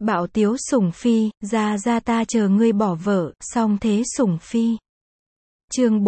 Bạo tiếu sủng phi, ra ta chờ ngươi bỏ vợ, song thế sủng phi. Chương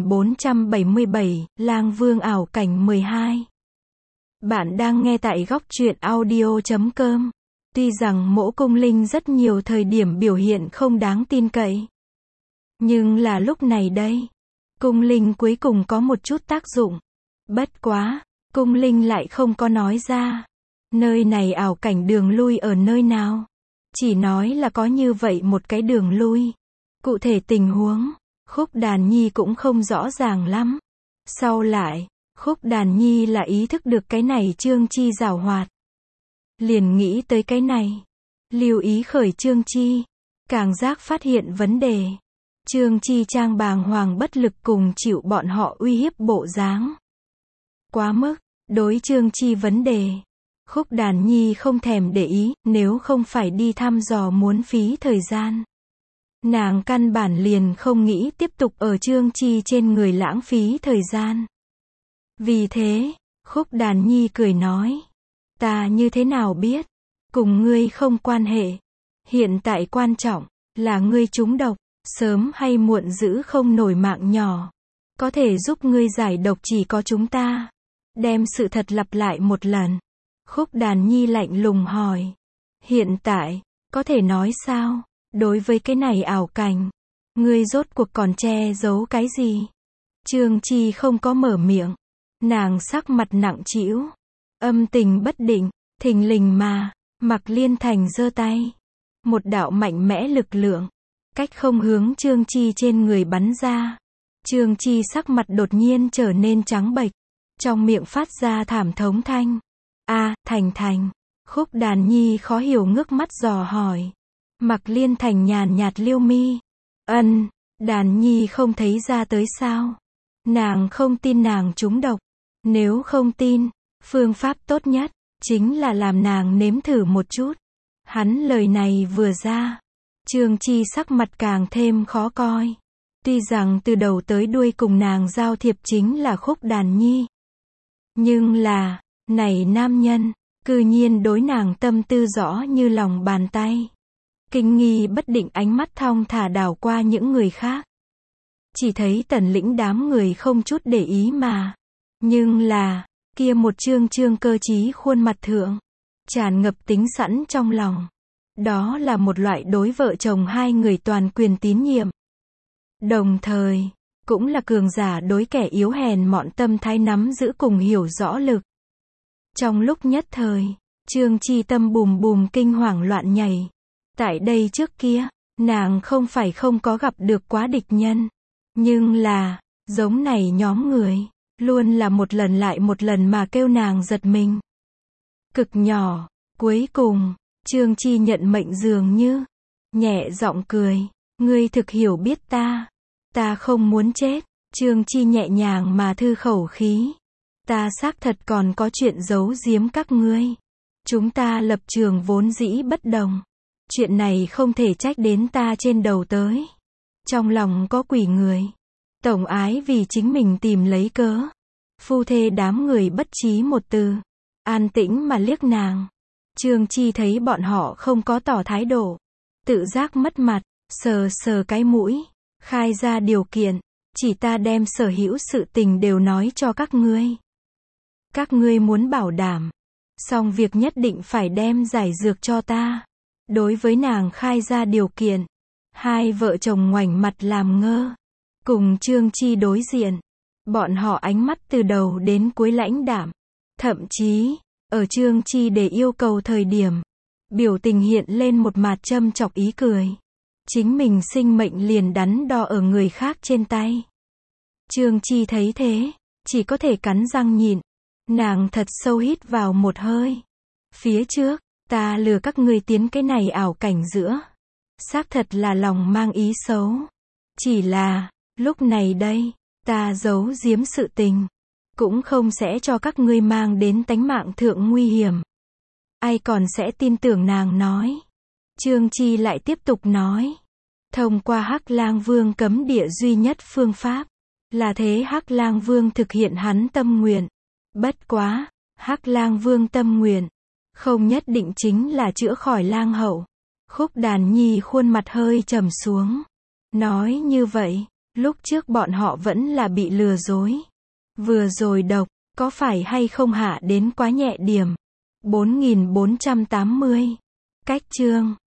4477, Lang Vương ảo cảnh 12. Bạn đang nghe tại góc truyện audio.com. Tuy rằng Mộ Cung Linh rất nhiều thời điểm biểu hiện không đáng tin cậy, nhưng là lúc này đây, Cung Linh cuối cùng có một chút tác dụng. Bất quá, Cung Linh lại không có nói ra nơi này ảo cảnh đường lui ở nơi nào. Chỉ nói là có như vậy một cái đường lui. Cụ thể tình huống, Khúc Đàn Nhi cũng không rõ ràng lắm. Sau lại, Khúc Đàn Nhi là ý thức được cái này Trương Chi giảo hoạt. Liền nghĩ tới cái này. Lưu ý khởi Trương Chi. Càng giác phát hiện vấn đề. Trương Chi trang bàng hoàng bất lực cùng chịu bọn họ uy hiếp bộ dáng. Quá mức, đối Trương Chi vấn đề. Khúc Đàn Nhi không thèm để ý, nếu không phải đi thăm dò muốn phí thời gian. Nàng căn bản liền không nghĩ tiếp tục ở Trương Chi trên người lãng phí thời gian. Vì thế, Khúc Đàn Nhi cười nói. Ta như thế nào biết? Cùng ngươi không quan hệ. Hiện tại quan trọng, là ngươi trúng độc, sớm hay muộn giữ không nổi mạng nhỏ. Có thể giúp ngươi giải độc chỉ có chúng ta. Đem sự thật lặp lại một lần. Khúc Đàn Nhi lạnh lùng hỏi. Hiện tại, có thể nói sao? Đối với cái này ảo cảnh, ngươi rốt cuộc còn che giấu cái gì? Trương Chi không có mở miệng. Nàng sắc mặt nặng trĩu, âm tình bất định, thình lình mà, Mạc Liên Thành giơ tay. Một đạo mạnh mẽ lực lượng, cách không hướng Trương Chi trên người bắn ra. Trương Chi sắc mặt đột nhiên trở nên trắng bệch, trong miệng phát ra thảm thống thanh. Thành. Khúc Đàn Nhi khó hiểu ngước mắt dò hỏi. Mạc Liên Thành nhàn nhạt liêu mi. Đàn Nhi không thấy ra tới sao? Nàng không tin nàng trúng độc. Nếu không tin, phương pháp tốt nhất chính là làm nàng nếm thử một chút. Hắn lời này vừa ra, Trương Chi sắc mặt càng thêm khó coi. Tuy rằng từ đầu tới đuôi cùng nàng giao thiệp chính là Khúc Đàn Nhi, nhưng là, này nam nhân, cư nhiên đối nàng tâm tư rõ như lòng bàn tay. Kinh nghi bất định ánh mắt thong thả đảo qua những người khác. Chỉ thấy Tần Lĩnh đám người không chút để ý mà. Nhưng là, kia một trương cơ trí khuôn mặt thượng, tràn ngập tính sẵn trong lòng. Đó là một loại đối vợ chồng hai người toàn quyền tín nhiệm. Đồng thời, cũng là cường giả đối kẻ yếu hèn mọn tâm thái nắm giữ cùng hiểu rõ lực. Trong lúc nhất thời, Trương Chi tâm bùm bùm kinh hoàng loạn nhảy. Tại đây trước kia, nàng không phải không có gặp được quá địch nhân. Nhưng là, giống này nhóm người, luôn là một lần lại một lần mà kêu nàng giật mình. Cực nhỏ, cuối cùng, Trương Chi nhận mệnh dường như, nhẹ giọng cười, ngươi thực hiểu biết ta không muốn chết. Trương Chi nhẹ nhàng mà thư khẩu khí. Ta xác thật còn có chuyện giấu giếm các ngươi. Chúng ta lập trường vốn dĩ bất đồng. Chuyện này không thể trách đến ta trên đầu tới. Trong lòng có quỷ người. Tổng ái vì chính mình tìm lấy cớ. Phu thê đám người bất trí một từ. An tĩnh mà liếc nàng. Trương Chi thấy bọn họ không có tỏ thái độ. Tự giác mất mặt, sờ cái mũi. Khai ra điều kiện. Chỉ ta đem sở hữu sự tình đều nói cho các ngươi. Các ngươi muốn bảo đảm. Xong việc nhất định phải đem giải dược cho ta. Đối với nàng khai ra điều kiện. Hai vợ chồng ngoảnh mặt làm ngơ. Cùng Trương Chi đối diện. Bọn họ ánh mắt từ đầu đến cuối lãnh đạm. Thậm chí, ở Trương Chi để yêu cầu thời điểm, biểu tình hiện lên một mặt châm chọc ý cười. Chính mình sinh mệnh liền đắn đo ở người khác trên tay. Trương Chi thấy thế, chỉ có thể cắn răng nhịn. Nàng thật sâu hít vào một hơi. Phía trước, ta lừa các ngươi tiến cái này ảo cảnh giữa. Xác thật là lòng mang ý xấu. Chỉ là, lúc này đây, ta giấu giếm sự tình. Cũng không sẽ cho các ngươi mang đến tánh mạng thượng nguy hiểm. Ai còn sẽ tin tưởng nàng nói. Trương Chi lại tiếp tục nói. Thông qua Hắc Lang Vương cấm địa duy nhất phương pháp. Là thế Hắc Lang Vương thực hiện hắn tâm nguyện. Bất quá, Hắc Lang Vương tâm nguyện Không nhất định chính là chữa khỏi lang hậu. Khúc Đàn Nhi khuôn mặt hơi trầm xuống. Nói như vậy, lúc trước bọn họ vẫn là bị lừa dối. Vừa rồi độc, có phải hay không hạ đến quá nhẹ điểm. 4480. Cách chương